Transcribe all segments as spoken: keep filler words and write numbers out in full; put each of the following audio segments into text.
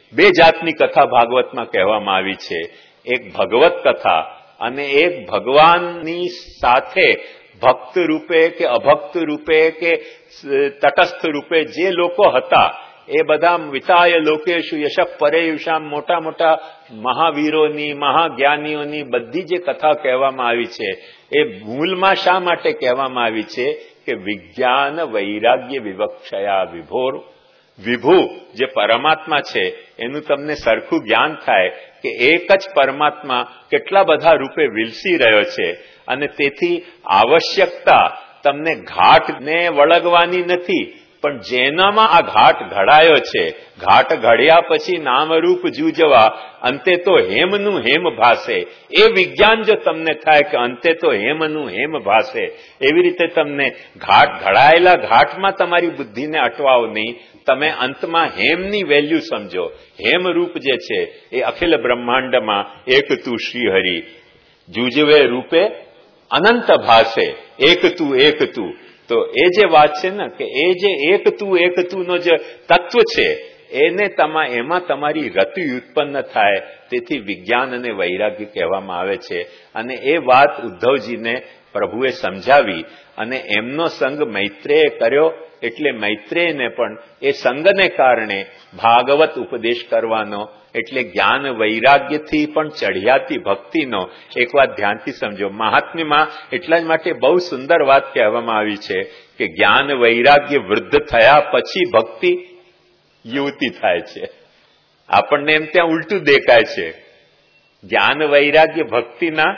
બે જાતની કથા ભાગવતમાં કહેવામાં આવી છે. એક ભગવત કથા અને એક ભગવાનની સાથે ભક્ત રૂપે કે અભક્ત રૂપે કે તટસ્થ રૂપે જે લોકો હતા એ બધા વિતાય લોકેશુ યશઃ પરેયુષામ મોટા મોટા મહાવીરોની મહાજ્ઞાનીઓની બધી જે કથા કહેવામાં આવી છે એ મૂળમાં શા માટે કહેવામાં આવી છે કે વિજ્ઞાન વૈરાગ્ય વિવક્ષયા વિભોર વિભુ જે પરમાત્મા છે એનું તમને સરખું જ્ઞાન થાય કે એક જ પરમાત્મા કેટલા બધા રૂપે વિલસી રહ્યો છે અને તેથી આવશ્યકતા તમને ઘાટને વળગવાની નથી, પણ જેનામાં આ ઘાટ ઘડાયો છે, ઘાટ ઘડ્યા પછી નામરૂપ જૂજવા અંતે તો હેમનું હેમ ભાસે, એ વિજ્ઞાન જો તમને થાય કે અંતે તો હેમનું હેમ ભાસે, એવી રીતે તમને ઘાટ ઘડાયેલા ઘાટમાં તમારી બુદ્ધિને અટવાઓ નહીં, તમે અંતમાં હેમની વેલ્યુ સમજો. હેમરૂપ જે છે એ અખિલ બ્રહ્માંડમાં એક તું શ્રીહરિ જૂજવે રૂપે અનંત ભાસે, એક તું એક તું. તો એ જે વાત છે ને કે એ જે એક તું એક તું નો જે તત્વ છે એને તમા એમાં તમારી રતિ ઉત્પન્ન થાય, તેથી વિજ્ઞાન અને વૈરાગ્ય કહેવામાં આવે છે. અને એ વાત ઉદ્ધવજીને પ્રભુએ સમજાવી અને એમનો સંગ મૈત્રેયે કર્યો, એટલે મૈત્રેયને પણ એ સંગને કારણે ભાગવત ઉપદેશ કરવાનો, એટલે જ્ઞાન વૈરાગ્યથી પણ ચઢિયાતી ભક્તિનો. એક વાત ધ્યાનથી સમજો, મહાત્મ્યમાં એટલા જ માટે બહુ સુંદર વાત કહેવામાં આવી છે કે જ્ઞાન વૈરાગ્ય વૃદ્ધ થયા પછી ભક્તિ યુવતી થાય છે. આપણને એમ ત્યાં ઉલટું દેખાય છે. જ્ઞાન વૈરાગ્ય ભક્તિના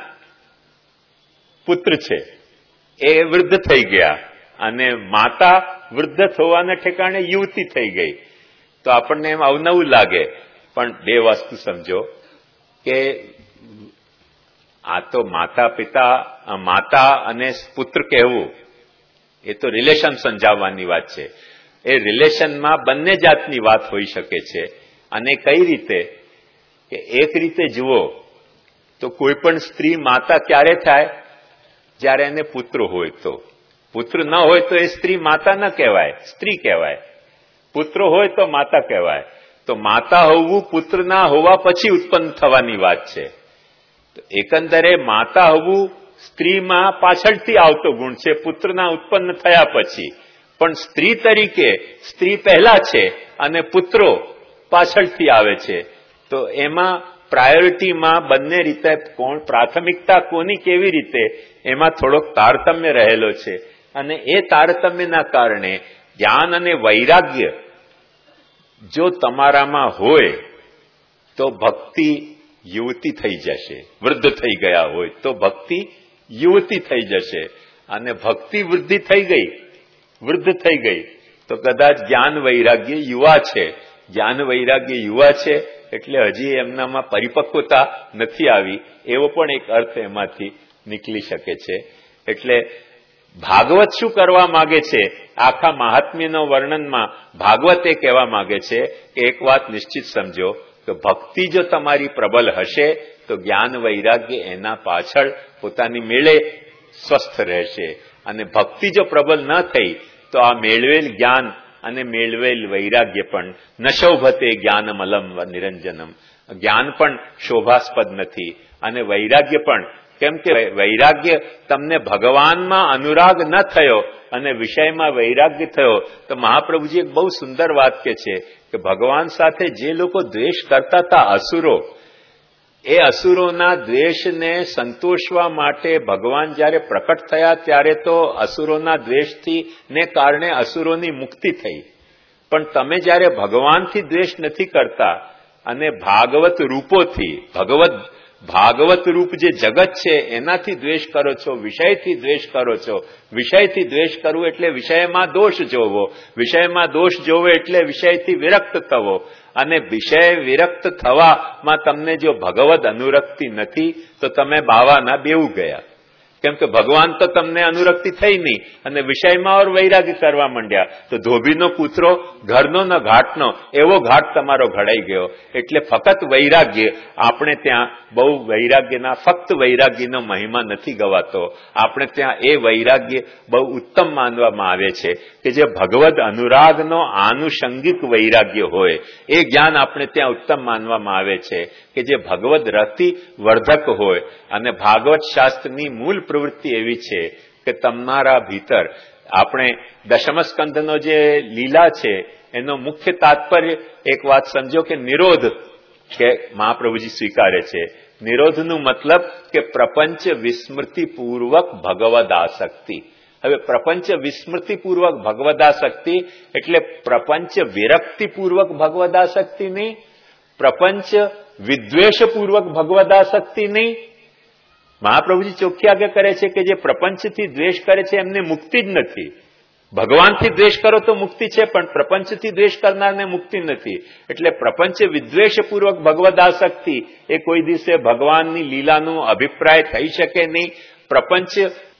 પુત્ર છે, એ વૃદ્ધ થઈ ગયા અને માતા વૃદ્ધ થવાના ઠેકાણે યુવતી થઈ ગઈ. તો આપણને એમ અવનવું લાગે, પણ બે વસ્તુ સમજો કે આ તો માતા પિતા માતા અને પુત્ર કહેવું એ તો રિલેશન સમજાવવાની વાત છે. એ રિલેશનમાં બંને જાતની વાત હોઈ શકે છે. અને કઈ રીતે કે એક રીતે જુઓ તો કોઈ પણ સ્ત્રી માતા ક્યારે થાય? જ્યારે એને પુત્ર હોય તો. પુત્ર ન હોય તો એ સ્ત્રી માતા ન કહેવાય, સ્ત્રી કહેવાય. પુત્ર હોય તો માતા કહેવાય. તો માતા હોવું પુત્રના હોવા પછી ઉત્પન્ન થવાની વાત છે. તો એકંદરે માતા હોવું સ્ત્રીમાં પાછળથી આવતો ગુણ છે, પુત્રના ઉત્પન્ન થયા પછી. પણ સ્ત્રી તરીકે સ્ત્રી પહેલા છે અને પુત્રો પાછળથી આવે છે. તો એમાં પ્રાયોરિટીમાં બંને રીતે કોણ પ્રાથમિકતા કોની કેવી રીતે એમાં થોડોક તારતમ્ય રહેલો છે. અને એ તારતમ્યના કારણે જ્ઞાન અને વૈરાગ્ય જો તમારામાં હોય તો ભક્તિ યુવતી થઈ જશે. વૃદ્ધ થઈ ગયા હોય તો ભક્તિ યુવતી થઈ જશે. અને ભક્તિ વૃદ્ધિ થઈ ગઈ, વૃદ્ધ થઈ ગઈ તો કદાચ જ્ઞાન વૈરાગ્ય યુવા છે. જ્ઞાન વૈરાગ્ય યુવા છે એટલે હજી એમનામાં પરિપક્વતા નથી આવી, એવો પણ એક અર્થ એમાંથી નીકળી શકે છે. એટલે ભાગવત શું કરવા માંગે છે? આખા મહાત્મ્યનો વર્ણનમાં ભાગવત એ કહેવા માંગે છે કે એક વાત નિશ્ચિત સમજો કે ભક્તિ જો તમારી પ્રબલ હશે તો જ્ઞાન વૈરાગ્ય એના પાછળ પોતાની મેળે સ્વસ્થ રહેશે. અને ભક્તિ જો પ્રબલ ન થઈ તો આ મેળવેલ જ્ઞાન અને મેળવેલ વૈરાગ્ય પણ ન શોભતે જ્ઞાનમલમ નિરંજનમ. જ્ઞાન પણ શોભાસ્પદ નથી અને વૈરાગ્ય પણ. કેમ કે વૈરાગ્ય તમને ભગવાનમાં અનુરાગ ન થયો અને વિષયમાં વૈરાગ્ય થયો તો મહાપ્રભુજી એક બહુ સુંદર વાત કહે છે કે ભગવાન સાથે જે લોકો દ્વેષ કરતા હતા અસુરો, એ અસુરોના દ્વેષને સંતોષવા માટે ભગવાન જ્યારે પ્રકટ થયા ત્યારે તો અસુરોના દ્વેષથી ને કારણે અસુરોની મુક્તિ થઈ. પણ તમે જ્યારે ભગવાનથી દ્વેષ નથી કરતા અને ભાગવત રૂપોથી, ભગવત ભાગવત રૂપ જે જગત છે એનાથી દ્વેષ કરો છો, વિષયથી દ્વેષ કરો છો. વિષયથી દ્વેષ કરવું એટલે વિષયમાં દોષ જોવો, વિષયમાં દોષ જોવો એટલે વિષયથી વિરક્ત થવો. અને વિષય વિરક્ત થવામાં તમને જો ભગવદ અનુરક્તિ નથી તો તમે બાવાના બેઉ ગયા. કેમ કે ભગવાન તો તમને અનુરક્તિ થઈ નહીં અને વિષયમાં ઓર વૈરાગ્ય કરવા માંડ્યા તો ધોબીનો કૂતરો ઘરનો ન ઘાટનો એવો ઘાટ તમારો ઘડાઈ ગયો. એટલે ફક્ત વૈરાગ્ય આપણે ત્યાં બહુ વૈરાગ્યના ફક્ત વૈરાગ્યનો મહિમા નથી ગવાતો. આપણે ત્યાં એ વૈરાગ્ય બહુ ઉત્તમ માનવામાં આવે છે કે જે ભગવદ અનુરાગનો આનુષંગિક વૈરાગ્ય હોય એ જ્ઞાન આપણે ત્યાં ઉત્તમ માનવામાં આવે છે કે જે ભગવદ રતિ વર્ધક હોય. અને ભાગવત શાસ્ત્રની મૂળ પ્રવૃત્તિ એવી છે કે તમારા ભીતર આપણે દશમસ્કંધનો જે લીલા છે એનો મુખ્ય તાત્પર્ય એક વાત સમજો કે નિરોધ કે મહાપ્રભુજી સ્વીકારે છે. નિરોધનું મતલબ કે પ્રપંચ વિસ્મૃતિપૂર્વક ભગવદ આસક્તિ. હવે પ્રપંચ વિસ્મૃતિપૂર્વક ભગવદ આસક્તિ એટલે પ્રપંચ વિરક્તિપૂર્વક ભગવદ આસક્તિ નહીં, પ્રપંચ વિદ્વેષપૂર્વક ભગવદ આસક્તિ નહીં. મહાપ્રભુજી ચોખ્ખી આજ્ઞા કરે છે કે જે પ્રપંચથી દ્વેષ કરે છે એમને મુક્તિ જ નથી. ભગવાનથી દ્વેષ કરો તો મુક્તિ છે પણ પ્રપંચથી દ્વેષ કરનારને મુક્તિ નથી. એટલે પ્રપંચ વિદ્વેષપૂર્વક ભગવદ આસક્તિ એ કોઈ દિવસે ભગવાનની લીલાનો અભિપ્રાય થઈ શકે નહીં. પ્રપંચ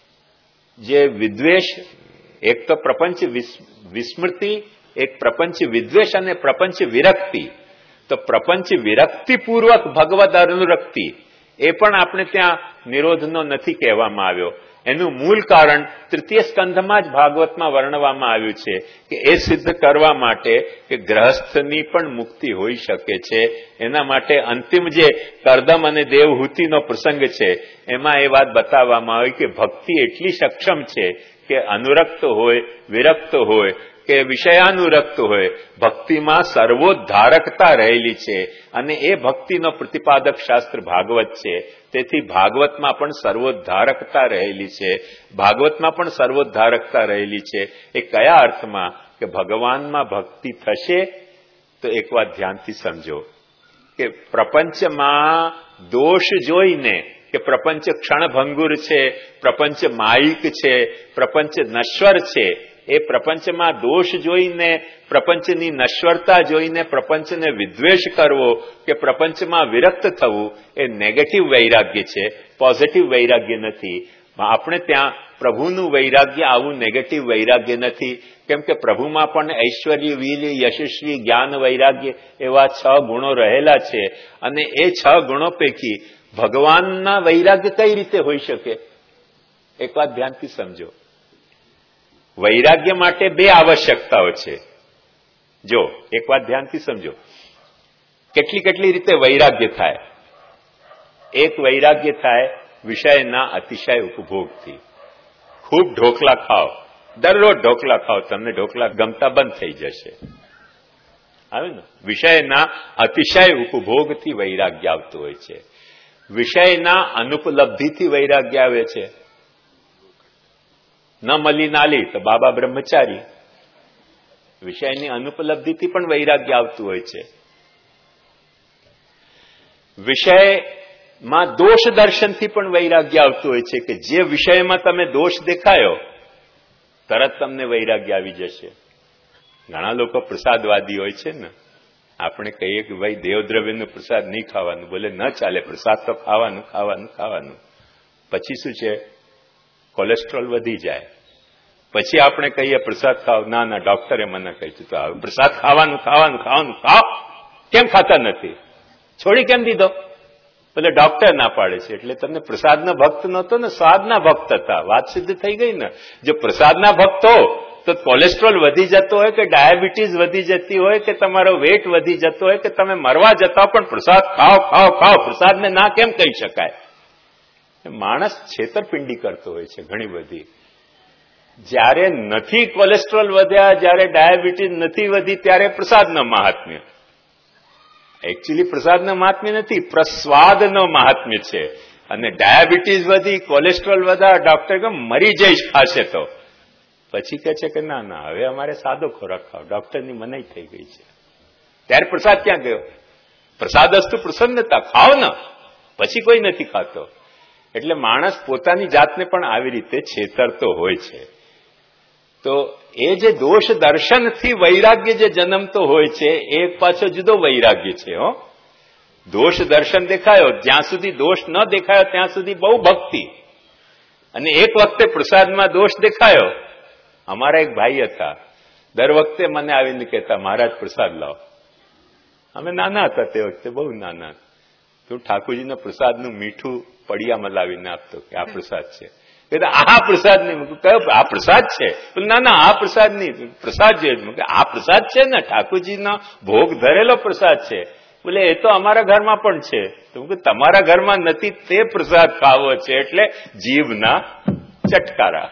જે વિદ્વેષ, એક તો પ્રપંચ વિસ્મૃતિ, એક પ્રપંચ વિદ્વેષ અને પ્રપંચ વિરક્તિ. તો પ્રપંચ વિરક્તિપૂર્વક ભગવદ અનુરક્તિ એ પણ આપણે ત્યાં નિરોધનો નથી કહેવામાં આવ્યો. એનું મૂળ કારણ તૃતીય સ્કંધમાં જ ભાગવતમાં વર્ણવવામાં આવ્યું છે કે એ સિદ્ધ કરવા માટે કે ગ્રહસ્થની પણ મુક્તિ હોઈ શકે છે. એના માટે અંતિમ જે કરદમ અને દેવહૂતિનો પ્રસંગ છે એમાં એ વાત બતાવવામાં આવી કે ભક્તિ એટલી સક્ષમ છે કે અનુરક્ત હોય, વિરક્ત હોય કે વિષયાનુરક્ત હોય, ભક્તિમાં સર્વોદ્ધારકતા રહેલી છે. અને એ ભક્તિનો પ્રતિપાદક શાસ્ત્ર ભાગવત છે. તેથી ભાગવતમાં પણ સર્વોદ્ધારકતા રહેલી છે. ભાગવતમાં પણ સર્વોદ્ધારકતા રહેલી છે. એ કયા અર્થમાં કે ભગવાનમાં ભક્તિ થશે તો એક વાત ધ્યાનથી સમજો કે પ્રપંચમાં દોષ જોઈને કે પ્રપંચ ક્ષણભંગુર છે, પ્રપંચ માયિક છે, પ્રપંચ નશ્વર છે, એ પ્રપંચમાં દોષ જોઈને, પ્રપંચની નશ્વરતા જોઈને પ્રપંચને વિદ્વેષ કરવો કે પ્રપંચમાં વિરક્ત થવું એ નેગેટિવ વૈરાગ્ય છે, પોઝિટિવ વૈરાગ્ય નથી. આપણે ત્યાં પ્રભુનું વૈરાગ્ય આવું નેગેટિવ વૈરાગ્ય નથી. કેમ કે પ્રભુમાં પણ ઐશ્વર્ય, વીર્ય, યશસ્વી, જ્ઞાન, વૈરાગ્ય એવા છ ગુણો રહેલા છે. અને એ છ ગુણો પૈકી ભગવાનના વૈરાગ્ય કઈ રીતે હોઈ શકે? એક વાત ધ્યાનથી સમજો. વૈરાગ્ય માટે બે આવશ્યકતાઓ છે. જો એક વાત ધ્યાનથી સમજો, કેટલી કેટલી રીતે વૈરાગ્ય થાય. એક વૈરાગ્ય થાય વિષયના અતિશય ઉપભોગથી. ખૂબ ઢોકલા ખાઓ, દરરોજ ઢોકલા ખાઓ, તમને ઢોકલા ગમતા બંધ થઈ જશે. આવે ને? વિષયના અતિશય ઉપભોગથી વૈરાગ્ય આવતું હોય છે. વિષયના અનુપલબ્ધિથી વૈરાગ્ય આવે છે. ન મળી નાલી તો બાબા બ્રહ્મચારી. વિષયની અનુપલબ્ધિથી પણ વૈરાગ્ય આવતું હોય છે. વિષયમાં દોષ દર્શનથી પણ વૈરાગ્ય આવતું હોય છે કે જે વિષયમાં તમે દોષ દેખાયો તરત તમને વૈરાગ્ય આવી જશે. ઘણા લોકો પ્રસાદવાદી હોય છે ને, આપણે કહીએ કે ભાઈ દેવદ્રવ્યનું પ્રસાદ નહીં ખાવાનું, બોલે ન ચાલે, પ્રસાદ તો ખાવાનું ખાવાનું ખાવાનું. પછી શું છે? કોલેસ્ટ્રોલ વધી જાય. પછી આપણે કહીએ પ્રસાદ ખાવ, ના ના ડોક્ટરે મને કહ્યું તો પ્રસાદ ખાવાનું ખાવાનું ખાવાનું ખાવ. કેમ ખાતા નથી? છોડી કેમ દીધો? એટલે ડોક્ટર ના પાડે છે. એટલે તમને પ્રસાદના ભક્ત નહોતો ને, સ્વાદના ભક્ત હતા. વાત સિદ્ધ થઈ ગઈ ને. જો પ્રસાદના ભક્ત હો તો કોલેસ્ટ્રોલ વધી જતો હોય કે ડાયાબિટીસ વધી જતી હોય કે તમારો વેટ વધી જતો હોય કે તમે મરવા જતા હો પણ પ્રસાદ ખાઓ ખાઓ ખાઓ, પ્રસાદને ના કેમ કહી શકાય? માણસ છેતરપિંડી કરતો હોય છે ઘણી બધી. જ્યારે નથી કોલેસ્ટ્રોલ વધ્યા, જ્યારે ડાયાબિટીસ નથી વધી ત્યારે પ્રસાદનો મહાત્મ્ય. એકચ્યુઅલી પ્રસાદનો મહાત્મ્ય નથી, પ્રસ્વાદનો મહાત્મ્ય છે. અને ડાયાબિટીસ વધી, કોલેસ્ટ્રોલ વધ્યા, ડોક્ટર કે મરી જઈશ ખાશે તો પછી કહે છે કે ના ના હવે અમારે સાદો ખોરાક ખાઓ, ડોક્ટરની મનાઈ થઈ ગઈ છે. ત્યારે પ્રસાદ ક્યાં ગયો? પ્રસાદ અસ્તુ પ્રસન્નતા, ખાઓ ને. પછી કોઈ નથી ખાતો. એટલે માણસ પોતાની જાતને પણ આવી રીતે છેતરતો હોય છે. તો એ જે દોષ દર્શનથી વૈરાગ્ય જે જન્મતો હોય છે એ પાછો જુદો વૈરાગ્ય છે. હો, દોષ દર્શન દેખાયો, જ્યાં સુધી દોષ ન દેખાયો ત્યાં સુધી બહુ ભક્તિ. અને એક વખતે પ્રસાદમાં દોષ દેખાયો. અમારા એક ભાઈ હતા, દર વખતે મને આવીને કહેતા, મહારાજ પ્રસાદ લાવો. અમે નાના હતા તે વખતે, બહુ નાના. તું ઠાકોરજીનો પ્રસાદનું મીઠું પડિયામાં લાવીને આપતો કે આ પ્રસાદ છે. કહેતા આ પ્રસાદ નહીં. કયો? આ પ્રસાદ છે. ના ના આ પ્રસાદ નહીં, પ્રસાદ જોઈએ. આ પ્રસાદ છે ને, ઠાકોરજીનો ભોગ ધરેલો પ્રસાદ છે. બોલે એ તો અમારા ઘરમાં પણ છે. તો તમારા ઘરમાં નથી તે પ્રસાદ ખાવો છે એટલે જીભના ચટકારા.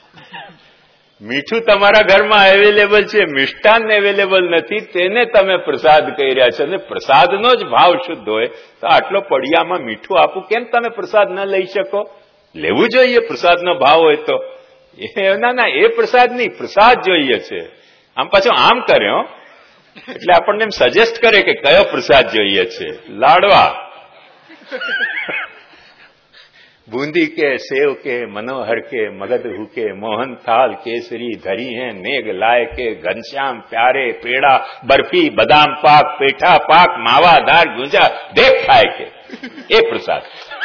મીઠું તમારા ઘરમાં અવેલેબલ છે, મિષ્ટાન અવેલેબલ નથી, તેને તમે પ્રસાદ કહી રહ્યા છો. અને પ્રસાદનો જ ભાવ શુદ્ધ હોય તો આટલો પડિયામાં મીઠું આપું, કેમ તમે પ્રસાદ ન લઈ શકો? લેવું જોઈએ પ્રસાદનો ભાવ હોય તો. ના ના એ પ્રસાદ નહીં, પ્રસાદ જોઈએ છે. આમ પાછું આમ કર્યો એટલે આપણને એમ સજેસ્ટ કરે કે કયો પ્રસાદ જોઈએ છે. લાડવા, बूंदी के सेव के मनोहर के मगध हुके मोहन थाल केसरी धरी हैं नेग लाय के घनश्याम प्यारे पेड़ा बर्फी बदाम पाक पेठा पाक मावा दाल गुंजा देख खाए के એ પ્રસાદ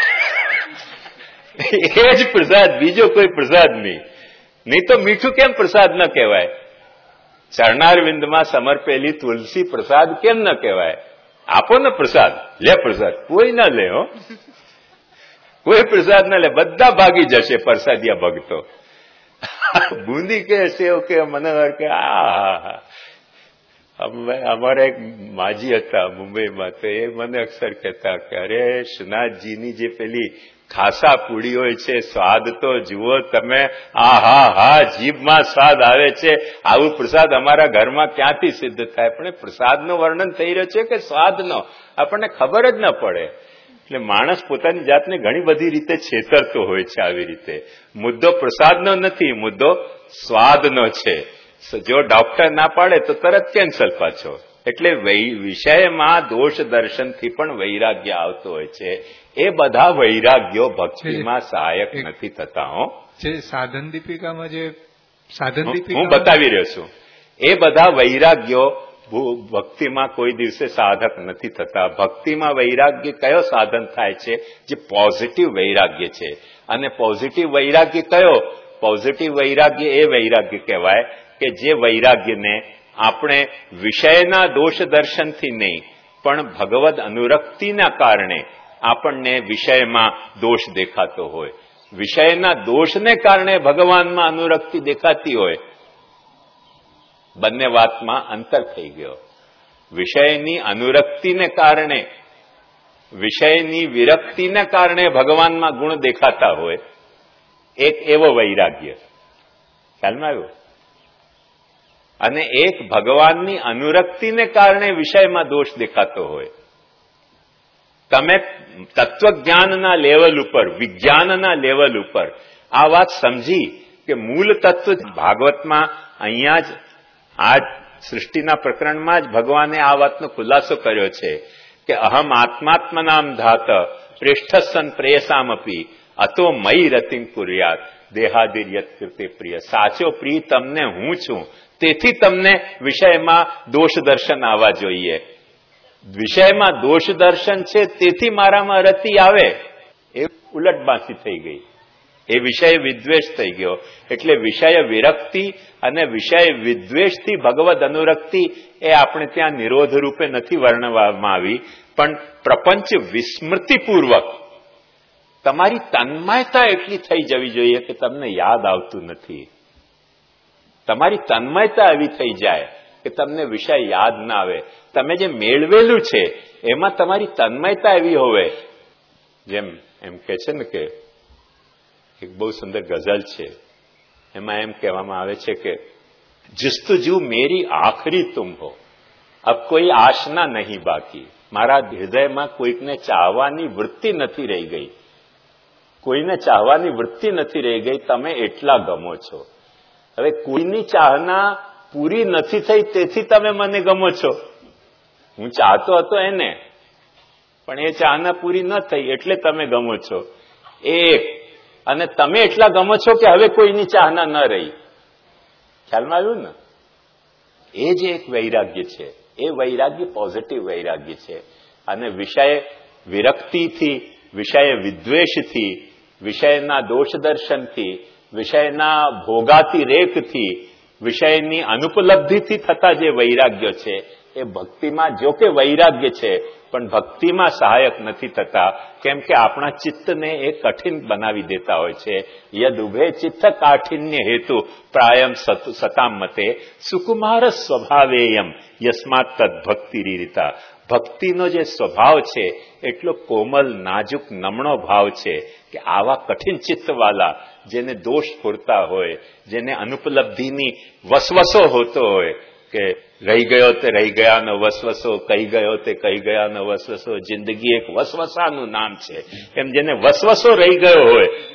એ જ પ્રસાદ, બીજો કોઈ પ્રસાદ નહીં. નહીં તો મીઠું કેમ પ્રસાદ ન કહેવાય? ચરણાર વિંદમાં સમર્પેલી તુલસી પ્રસાદ કેમ ન કહેવાય? આપો ને પ્રસાદ, લે પ્રસાદ. કોઈ ના લે, હો કોઈ પ્રસાદ ના લે, બધા ભાગી જશે પ્રસાદિયા ભક્તો. બુંદી કે સેવ કે મનોહર કે આ અમારા એક માજી હતા મુંબઈમાં, તો એ મને અક્ષર કહેતા કે અરે શ્રીનાથજીની જે પેલી ખાસા પૂડી હોય છે, સ્વાદ તો જુઓ તમે, આ હા હા જીભમાં સ્વાદ આવે છે. આવું પ્રસાદ અમારા ઘરમાં ક્યાંથી સિદ્ધ થાય? પણ એ પ્રસાદનું વર્ણન થઈ રહ્યો છે કે સ્વાદનો આપણને ખબર જ ન પડે. એટલે માણસ પોતાની જાતને ઘણી બધી રીતે છેતરતો હોય છે. આવી રીતે મુદ્દો પ્રસાદનો નથી, મુદ્દો સ્વાદનો છે. જો ડોક્ટર ના પાડે તો તરત કેન્સલ પાછો. એટલે વિષયમાં દોષ દર્શનથી પણ વૈરાગ્ય આવતો હોય છે. એ બધા વૈરાગ્યો ભક્તિમાં સહાયક નથી થતા. હો જે સાધન દીપિકામાં જે સાધન દીપિકા હું બતાવી રહ્યો છું, એ બધા વૈરાગ્યો ભક્તિમાં કોઈ દિવસે સાધક નથી થતા. ભક્તિમાં વૈરાગ્ય કયો સાધન થાય છે? જે પોઝિટિવ વૈરાગ્ય છે. અને પોઝિટિવ વૈરાગ્ય કયો? પોઝિટિવ વૈરાગ્ય એ વૈરાગ્ય કહેવાય કે જે વૈરાગ્યને આપણે વિષયના દોષ દર્શનથી નહીં, પણ ભગવદ અનુરક્તિના કારણે આપણને વિષયમાં દોષ દેખાતો હોય, વિષયના દોષને કારણે ભગવાનમાં અનુરક્તિ દેખાતી હોય. બંને વાતમાં અંતર થઈ ગયો. વિષયની અનુરક્તિને કારણે, વિષયની વિરક્તિને કારણે ભગવાનમાં ગુણ દેખાતા હોય, એક એવો વૈરાગ્ય. ખ્યાલમાં આવ્યો? અને એક ભગવાનની અનુરક્તિને કારણે વિષયમાં દોષ દેખાતો હોય. તમે તત્વજ્ઞાનના લેવલ ઉપર, વિજ્ઞાનના લેવલ ઉપર આ વાત સમજી કે મૂળ તત્વ ભાગવતમાં અહીંયા જ આ સૃષ્ટિના પ્રકરણમાં જ ભગવાને આ વાતનો ખુલાસો કર્યો છે કે અહમ આત્માત્મનામ ધાત પ્રેષ્ઠસન પ્રેયસામપી અતો મયી રતિમ કુર્યાત દેહાદિર્યત કૃતે પ્રિય. સાચો પ્રિય તમને હું છું, તેથી તમને વિષયમાં દોષ દર્શન આવવા જોઈએ. વિષયમાં દોષ દર્શન છે તેથી મારામાં રતિ આવે, એ ઉલટબાંસી થઈ ગઈ. એ વિષય વિદ્વેષ થઈ ગયો. એટલે વિષય વિરક્તિ અને વિષય વિદ્વેષથી ભગવદ અનુરક્તિ એ આપણે ત્યાં નિરોધ રૂપે નથી વર્ણવવામાં આવી, પણ પ્રપંચ વિસ્મૃતિપૂર્વક તમારી તન્મયતા એટલી થઈ જવી જોઈએ કે તમને યાદ આવતું નથી. તમારી તન્મયતા એવી થઈ જાય કે તમને વિષય યાદ ના આવે. તમે જે મેળવેલું છે એમાં તમારી તન્મયતા એવી હોવે. જેમ એમ કે છે ને કે એક બહુ સુંદર ગઝલ છે, એમાં એમ કહેવામાં આવે છે કે જુસ્તજુ મેરી આખરી તુમ હો, અબ કોઈ આશના નહીં બાકી. મારા હૃદયમાં કોઈકને ચાહવાની વૃત્તિ નથી રહી ગઈ, કોઈને ચાહવાની વૃત્તિ નથી રહી ગઈ. તમે એટલા ગમો છો. હવે કોઈની ચાહના પૂરી નથી થઈ તેથી તમે મને ગમો છો. હું ચાહતો હતો એને, પણ એ ચાહના પૂરી ન થઈ એટલે તમે ગમો છો. એક અને તમે એટલા ગમો છો કે હવે કોઈની ચાહના ન રહી. ખ્યાલમાં આવ્યું ને? એ જે એક વૈરાગ્ય છે, એ વૈરાગ્ય પોઝિટિવ વૈરાગ્ય છે. અને વિષય વિરક્તિથી, વિષય વિદ્વેષથી, વિષયના દોષ દર્શનથી, વિષયના ભોગાતી રેકથી, વિષયની અનુપલબ્ધિથી થતા જે વૈરાગ્ય છે એ ભક્તિમાં જો કે વૈરાગ્ય છે પણ ભક્તિમાં સહાયક નથી થતા, કેમ કે આપણા ચિત્તને એ કઠિન બનાવી દેતા હોય છે. યદ ઉભે ચિત્ત કાઠિન્ય હેતુ પ્રાયમ સતામ મતે સુકુમાર સ્વભાવેયમ યસ્માત તદ્ભક્તિ રીરિતા. ભક્તિનો જે સ્વભાવ છે એટલો કોમલ, નાજુક, નમણો ભાવ છે કે આવા કઠિન ચિત્તવાલા, જેને દોષ પૂરતા હોય, જેને અનુપલબ્ધિની વસવસો હોતો હોય કે રહી ગયો તે રહી ગયાનો વસવસો, કહી ગયો તે કહી ગયાનો વસવસો, જિંદગી એક વસવસાનું નામ છે, એમ જેને વસવસો રહી ગયો હોય